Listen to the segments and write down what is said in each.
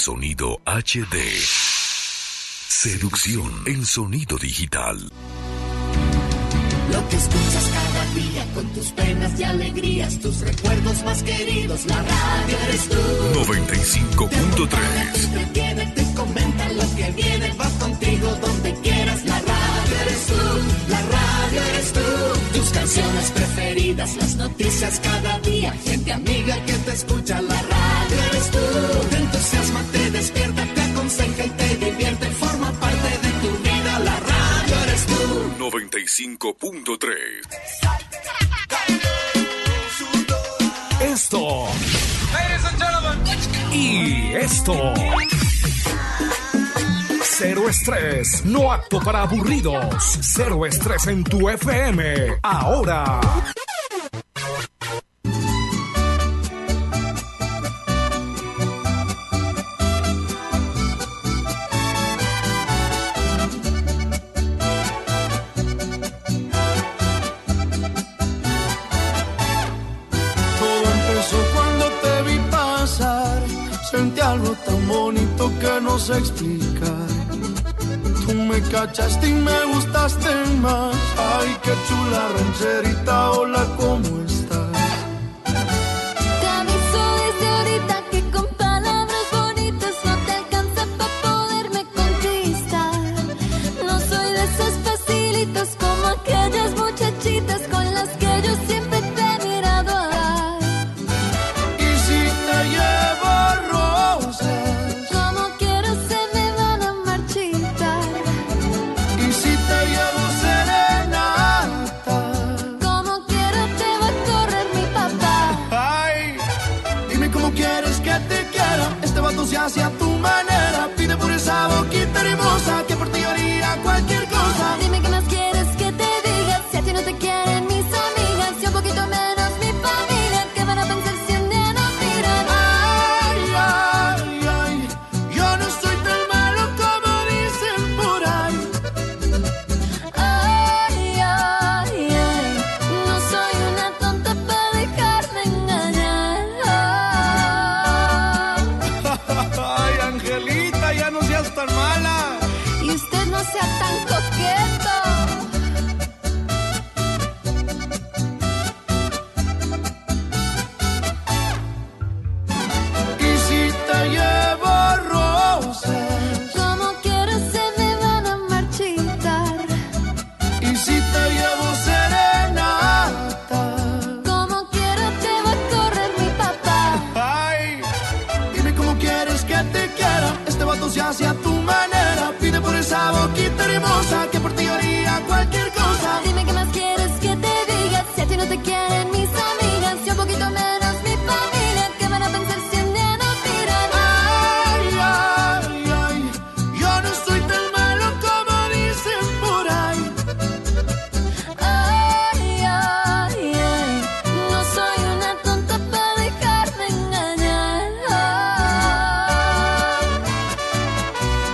sonido HD. Seducción en sonido digital. Lo que escuchas cada día con tus penas y alegrías, tus recuerdos más queridos, la radio eres tú. 95.3. Te entretiene, te comenta lo que viene, va contigo donde quieras, la radio eres tú, la radio eres tú. Tus canciones preferidas, las noticias cada día, gente amiga que te escucha, la radio eres tú. Te entusiasma, te despierta, te aconseja y te divierte, forma parte de tu vida, la radio eres tú. 95.3. Esto. Ladies and gentlemen. Y esto. Cero estrés, no apto para aburridos. Cero estrés en tu FM. Ahora. Sentí algo tan bonito que no sé explicar. Tú me cachaste y me gustaste más. Ay, qué chula rancherita, hola, ¿cómo estás? Te aviso desde ahorita que con palabras bonitas no te alcanza para poderme conquistar. No soy de esos facilitos como aquellas muchachitas con las que yo siempre te he mirado a dar. Y si te llevo como quiero se me van a marchitar. Y si te llevo serenata, como quiero te va a correr mi papá. ay, dime cómo quieres que te quiera. Este vato se hace a tu manera. Pide por esa boquita hermosa que por ti haría cualquier cosa. Dime qué más quieres que te diga. Si a ti no te quieren mis amigas, y un poquito menos mi familia, ¿qué van a pensar si un día nos miran? Yo no soy tan malo como dicen por ahí. Ay, ay, ay, no soy una tonta para dejarme engañar. Ay, Angelita, ya no seas tan mala. Y usted no sea tan coqueto. Y si te llevo rosas, Como quiero se me van a marchitar. y si te llevo serenata, Como quiero te va a correr mi papá. ay, dime cómo quieres que te quiera. Este vato se hace a tu manera. Pide por esa boquita hermosa que por ti haría cualquier cosa. Dime qué más quieres que te diga. Si a ti no te quieren mis amigas, y un poquito menos mi familia, ¿qué van a pensar si un día nos miran? Ay, yo no soy tan malo como dicen por ahí. Ay, ay, ay, no soy una tonta para dejarme engañar.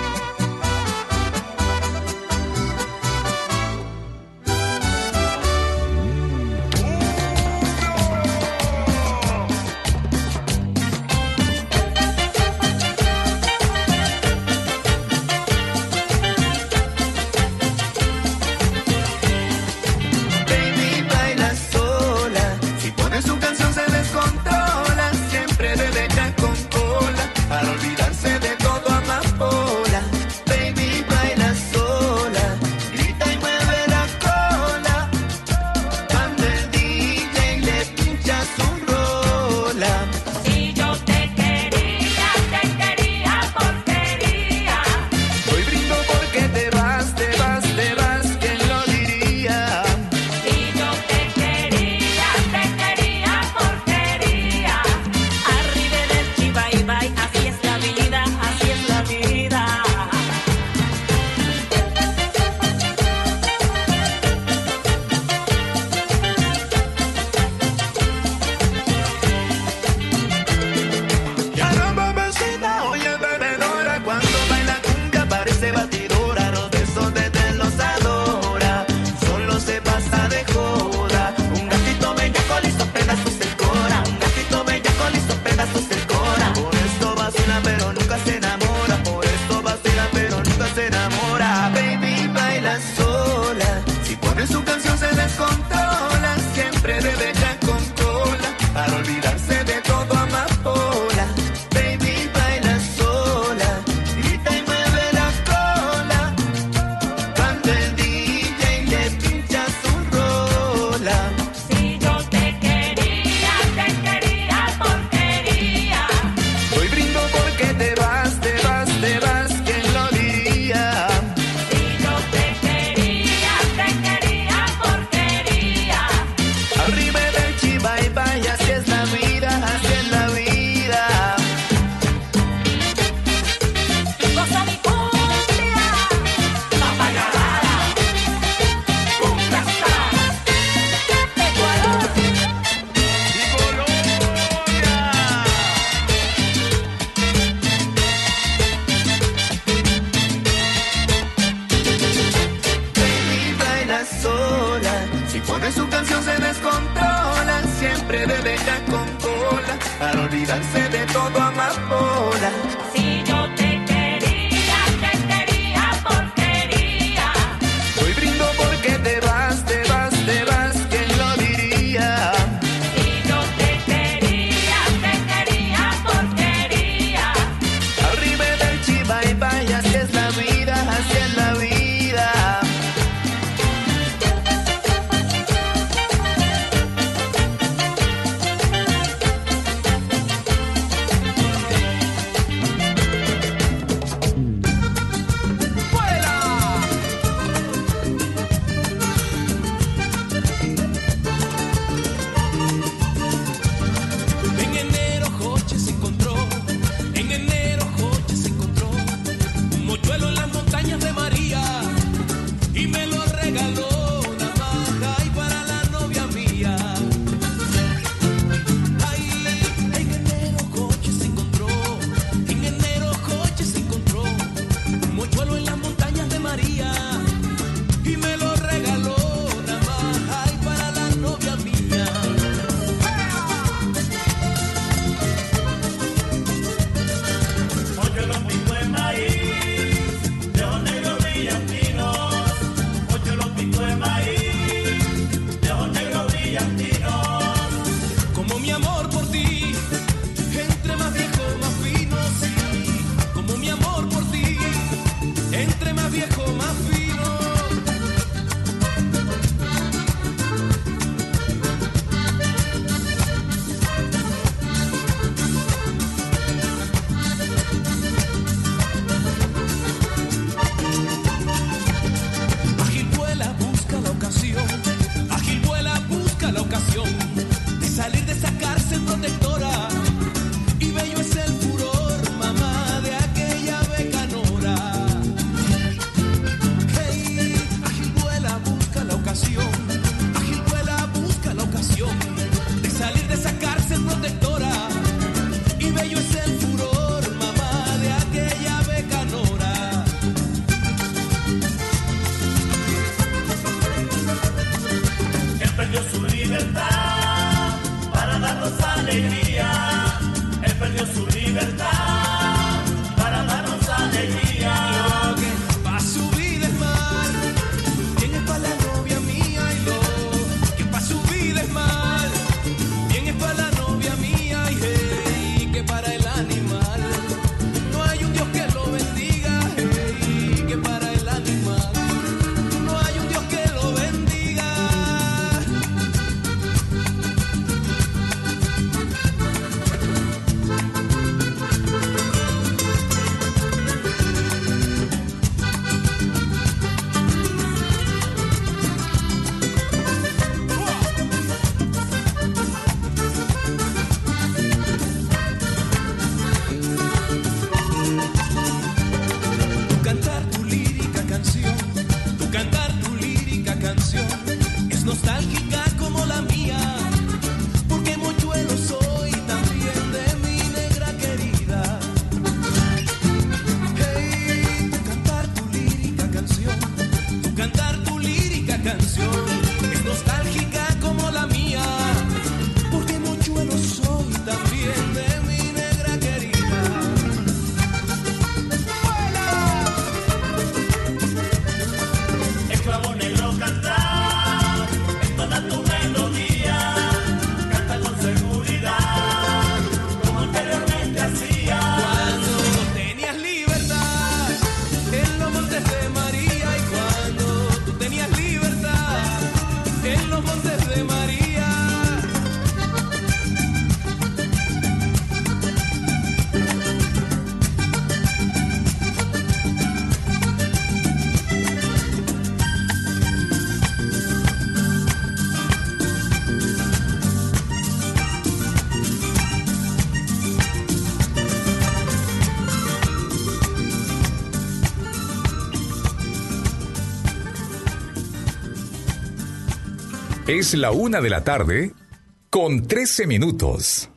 Es la 1:00 con 13 minutos.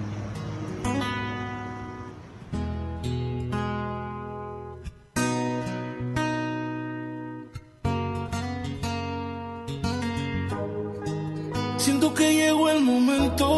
Siento que llegó el momento.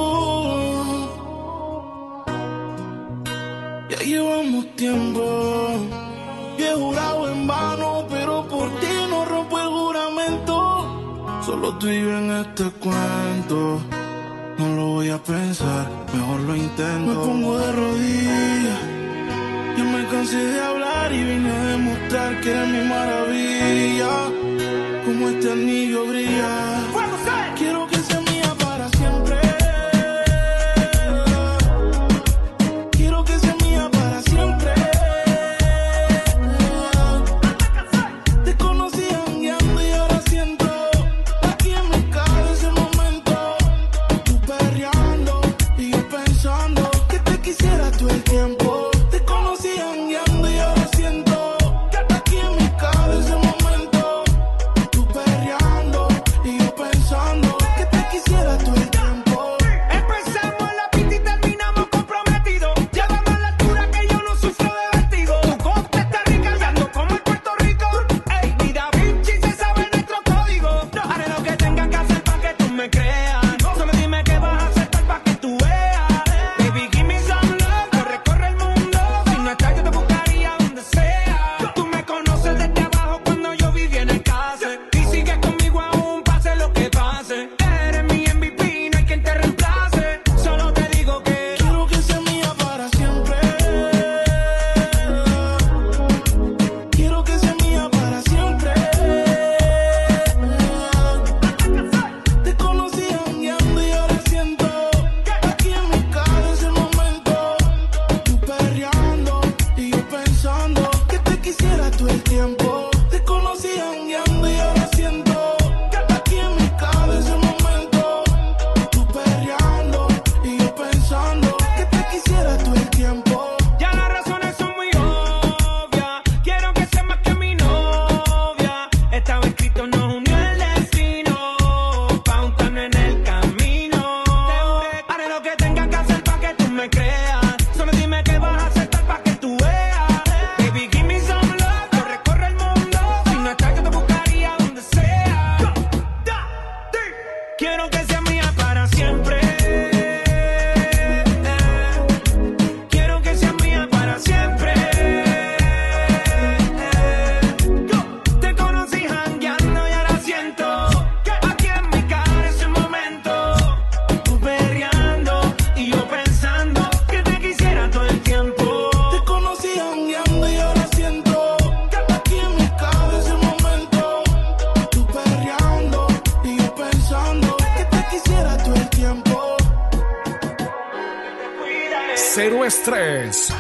Ya llevamos tiempo. Y he jurado en vano, pero por ti no rompo el juramento. Solo tú y yo en este cuento. No lo voy a pensar, mejor lo intento. Me pongo de rodillas. Ya me cansé de hablar y vine a demostrar que eres mi maravilla. Como este anillo brilla. Quiero que sea mía para siempre. Quiero que sea mía para siempre. Te conocí jangueando y ahora siento aquí en mi cara ese momento. Tú perreando y yo pensando que te quisiera todo el tiempo. Te conocí jangueando y ahora siento aquí en mi cara ese momento. Tú perreando y yo pensando que te quisiera todo el tiempo. Empezamos la pista y terminamos comprometidos. Llévame a la altura que yo no sufro de vértigo. Tu costa está rica y ando como en Puerto Rico. Ey, ni Da Vinci se sabe nuestro código. Haré lo que tenga que hacer para que tú me creas. Solo dime qué vas a hacer para que tú veas. Baby, give me some love. Corre el mundo. Si no estás yo te buscaría donde sea. Tú me conoces desde abajo cuando yo vivía en el case. Y sigues conmigo aún pase lo que pase. Eres mi MVP, no hay quien te reemplace. Solo te digo que Quiero que sea mía para siempre. Quiero que sea mía para siempre. Te conocí jangueando y ahora siento aquí en mi cara ese momento. Tú perreando y yo pensando que te quisiera todo el tiempo. Te conocí jangueando y ahora siento aquí en mi cara ese momento. Tú perreando y yo pensando que te quisiera todo el tiempo. ya las razones son muy obvias. Quiero que seas más que mi novia. Estaba escrito, nos unió el destino. Pa' untarnos en el camino. Haré lo que tenga que hacer pa' que tú me creas. Solo dime qué vas a hacer pa' que tú veas. Baby, give me some love. Corre el mundo. Si no estás yo te buscaría donde sea. Quiero que seas mía para siempre. Quiero que seas mía para siempre. Te conocí jangueando y ahora siento aquí en mi cara ese momento. Tú perreando y yo pensando que te quisiera todo el tiempo. Te conocí jangueando y ahora siento aquí en mi cara ese momento. Tú perreando y yo pensando que te quisiera todo el tiempo. Cero estrés.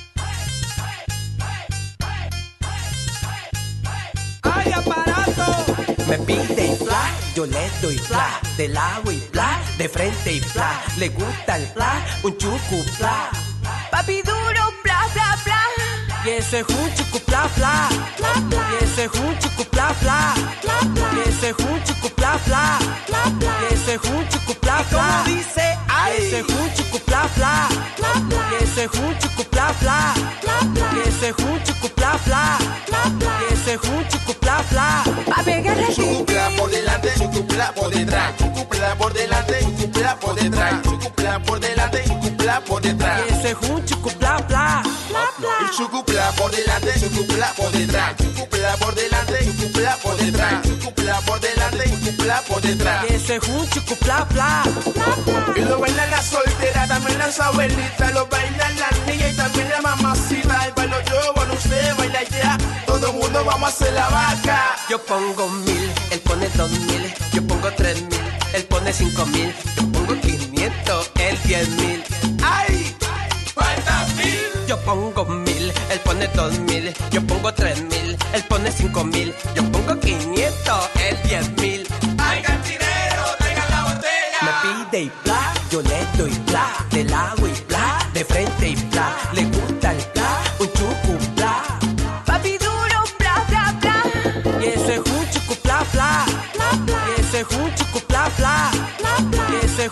¡Ay, aparato! Me pide y bla, yo le doy bla, de lado y bla, de frente y bla, le gusta el bla, un chucu bla. Papi duro bla bla bla, y ese es un chucu bla bla, y ese es un chucu bla bla, y ese es un chucu bla bla, y ese es un chucu bla bla. ¿Cómo dice? Ay, ese es un chucu bla bla, y ese es un chucu bla bla, y ese es un chucu bla bla, y ese es un chucu bla bla. Pa' pegarle Chucupla por delante, chucupla por detrás, chucupla por delante, chucupla por detrás, chucupla por delante, chucupla por detrás. y ese es un chucu bla bla. El chucupla por delante, chucupla por detrás, chucupla por delante, chucupla por detrás, chucupla por delante, chucupla por detrás. Y ese es un chucu bla bla. Y lo bailan las solteras, también las abuelitas, lo bailan las niñas y también la mamacita. Y bailo yo, bueno usted baila ya, todo el mundo vamos a hacer la vaca. Yo pongo 1000, él pone 2000, yo pongo 3000, él pone 5000, yo pongo 500, él 10.000. ¡Ay! ¡Falta 1000! Yo pongo 1000, él pone 2000, yo pongo 3000, él pone 5000, yo pongo 500, él 10.000. ¡Ay, cantinero, traigan la botella! Me pide y bla, yo le doy bla, de lado y bla, de frente y bla, le gusta el bla, un chucu bla. Papi duro bla bla bla, y ese es un chucu bla bla, y ese es un chucu bla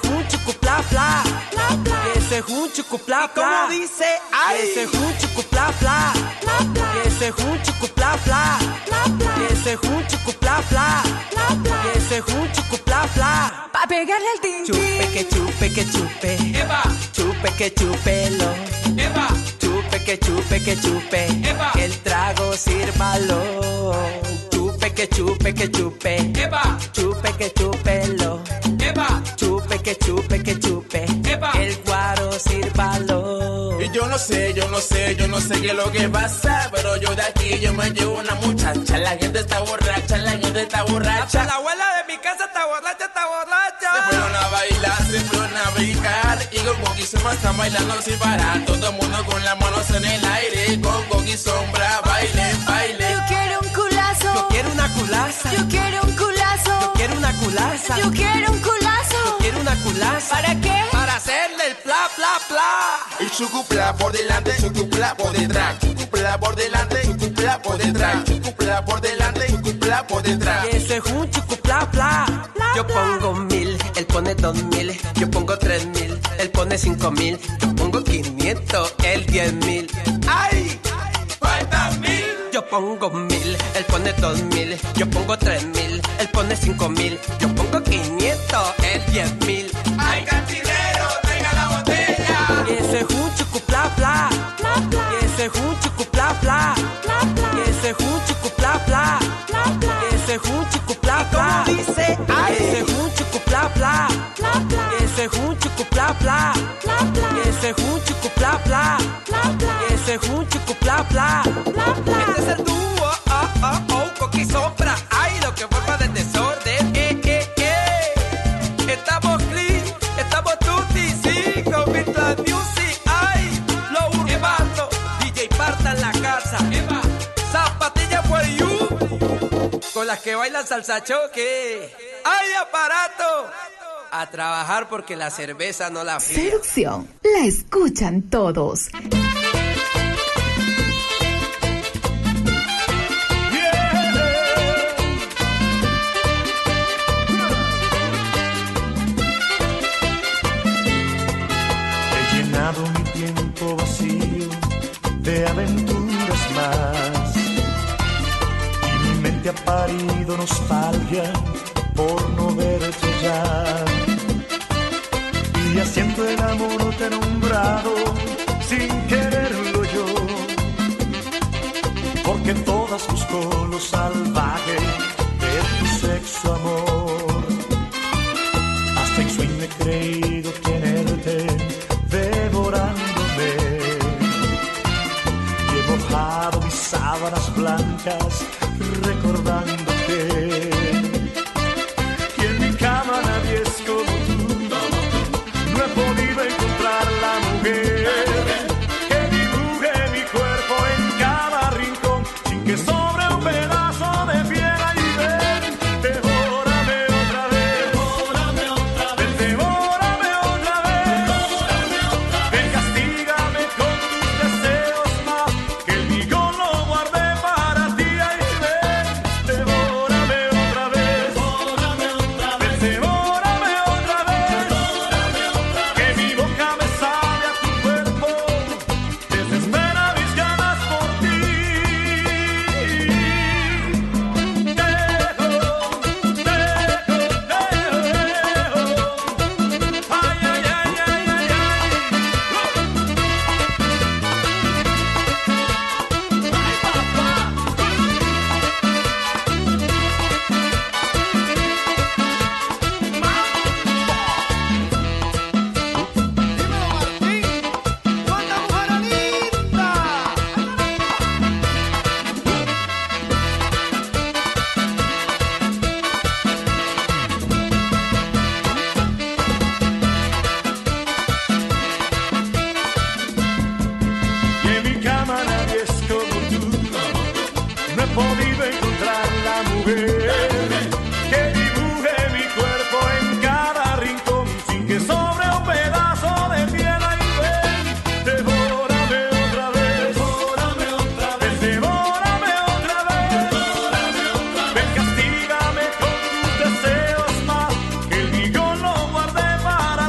un chucupla pla, que ese es un chucupla pla. ¿Cómo dice? ¡Ay! Que ese es un chucupla pla, que ese es un chucupla pla, que ese es un chucupla pla, que ese es un chucupla pla. Pa' pegarle al tin. Chupe que chupe que chupe, Eva, chupe que chupelo. Eva, Chupe que chupe que chupe, Eva. el trago sírvalo. Chupe que chupe que chupe, Eva, chupe que chupelo. Eva, Chupe que chupe que chupe, Eva. el guaro sírvalo. Y yo no sé qué es lo que pasa, pero yo de aquí yo me llevo una muchacha. La gente está borracha, la gente está borracha. La abuela de mi casa está borracha, está borracha. Se fueron a bailar, se fueron a brincar y con Coqui Sombra están bailando sin parar. Todo el mundo con las manos en el aire, con Coqui Sombra, baile, baile. Yo quiero un culazo. Yo quiero una culaza. Yo quiero un culazo. Yo quiero una culaza. Yo quiero un culazo. Yo quiero una culaza. ¿Para qué? Para hacerle el pla, pla, pla. El chucupla por delante, chucupla por detrás. Chucupla por delante, chucupla por detrás. Chucupla por delante, chucupla por detrás. Y ese es un chucupla, pla. Yo pongo 1000, él pone 2000. Yo pongo 3000, él pone 5000. Yo pongo 500, él 10.000. ¡Ay! ¡Faltan 1000! Yo pongo 1000, él pone 2000. Yo pongo 3000, él pone 5000. Yo pongo 500, él 10.000. ¡Ay, cantinero, traiga la botella! Y ese es un chucupla, pla. Y ese es un chucupla, pla. Y ese es un chucupla, pla. Y ese es un chucupla, pla. ¿Cómo dice? ¡Ay! Ese es un chucupla, pla. Ese es un chucupla, pla. Ese es un chucupla, pla. Ese es un chucupla, pla. Este es el dúo, Coqui Sombra. Ay, lo que forma del desorden. Estamos clean, estamos tutti, sí, con Virtual Music. Ay, lo urbano, DJ Parta en la casa. Eva, Zapatilla for you, con las que bailan salsa choque. ¡Ay, aparato! A trabajar porque la cerveza no la fría. Seducción, la escuchan todos. He llenado mi tiempo vacío de aventuras más y mi mente ha parido nostalgia por no verte ya. Y haciendo el amor te he nombrado sin quererlo yo, porque todas busco lo salvaje de tu sexo, amor. Hasta en sueño he creído tenerte devorándome, y he mojado mis sábanas blancas recordándote. Y en mi cama nadie es como tú, no he podido encontrar la mujer que dibuje mi cuerpo en cada rincón sin que sobre un pedazo de piel. Y ven, devórame otra vez, devórame otra vez, devórame otra vez, ven, castígame con tus deseos más, que el mío lo guardé para ti. Ay, ven, devórame otra vez, devórame otra vez, devórame otra vez, que mi boca me sabe a tu cuerpo, desespera mis ganas por ti. Ay, ay, ay, ay, ay, ay. Y en mi cama nadie es como tú, no he podido encontrar la mujer que dibuje mi cuerpo en cada rincón sin que sobre un pedazo de piel. Ay, ven, devórame otra vez, devórame otra vez, devórame otra vez, ven, castígame con tus deseos más, que el mío lo guardé para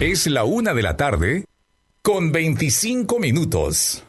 Es la 1:00 con 25 minutos.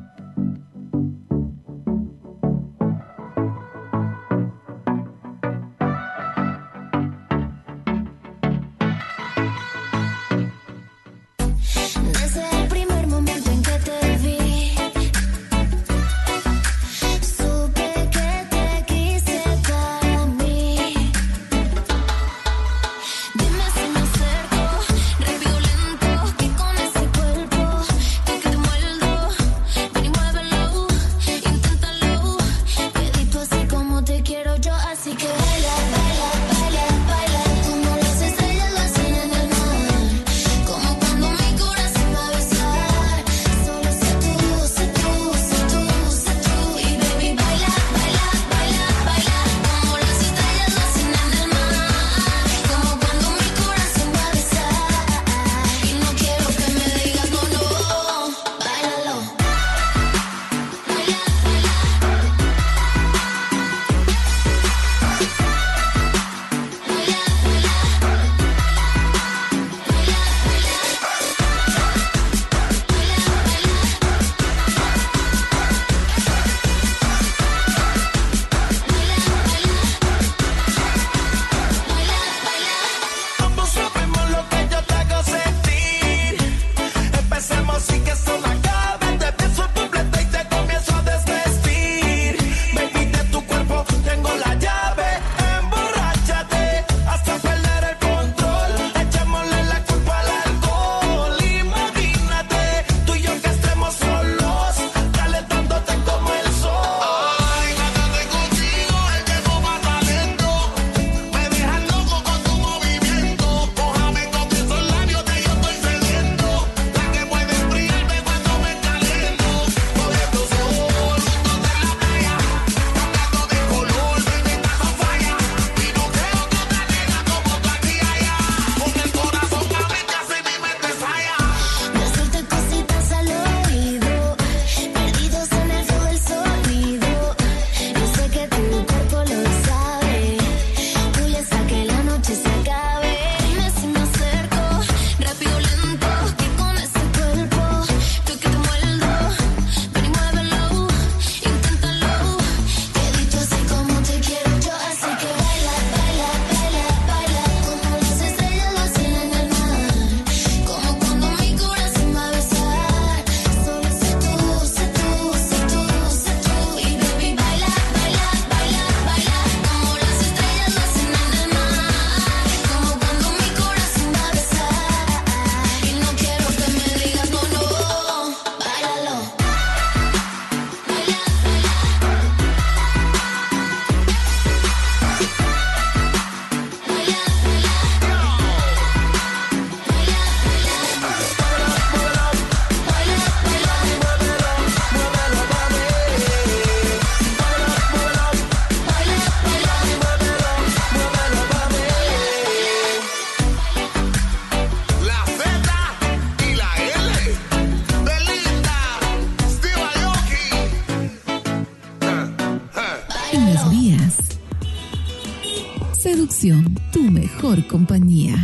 Tu mejor compañía.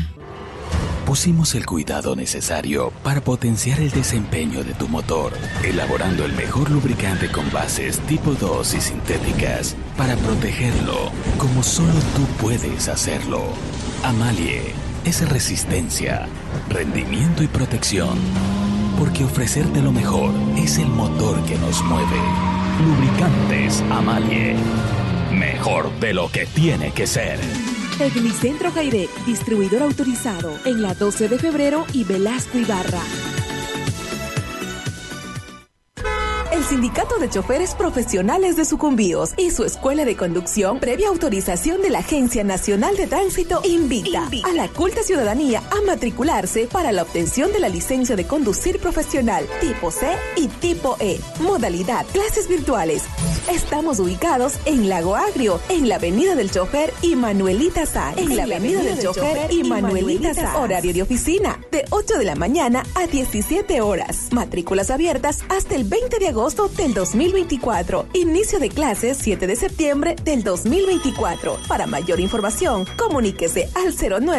Pusimos el cuidado necesario para potenciar el desempeño de tu motor, elaborando el mejor lubricante con bases tipo 2 y sintéticas para protegerlo como solo tú puedes hacerlo. Amalie es resistencia, rendimiento y protección, porque ofrecerte lo mejor es el motor que nos mueve. Lubricantes Amalie, mejor de lo que tiene que ser. Tecnicentro Jairec, distribuidor autorizado en la 12 de febrero y Velasco Ibarra. El Sindicato de Choferes Profesionales de Sucumbíos y su Escuela de Conducción, previa autorización de la Agencia Nacional de Tránsito, invita a la culta ciudadanía a matricularse para la obtención de la licencia de conducir profesional tipo C y tipo E. Modalidad, clases virtuales. Estamos ubicados en Lago Agrio, en la Avenida del Chofer y Manuelita Sáenz. En la Avenida del Chofer y Manuelita Sáenz. Horario de oficina, de 8 de la mañana a 17 horas. Matrículas abiertas hasta el 20 de agosto agosto del 2024. Inicio de clases 7 de septiembre del 2024. Para mayor información, comuníquese al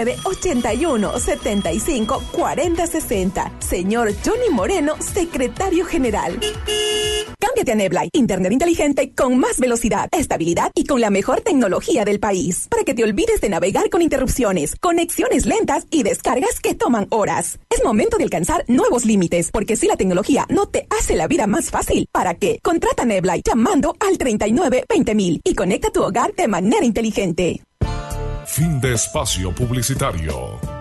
0981-75-4060. Señor Johnny Moreno, secretario general. Cámbiate a Neblight, internet inteligente con más velocidad, estabilidad y con la mejor tecnología del país, para que te olvides de navegar con interrupciones, conexiones lentas y descargas que toman horas. Es momento de alcanzar nuevos límites, porque si la tecnología no te hace la vida más fácil, ¿para qué? Contrata Neblight llamando al 39-20.000 y conecta tu hogar de manera inteligente. Fin de espacio publicitario.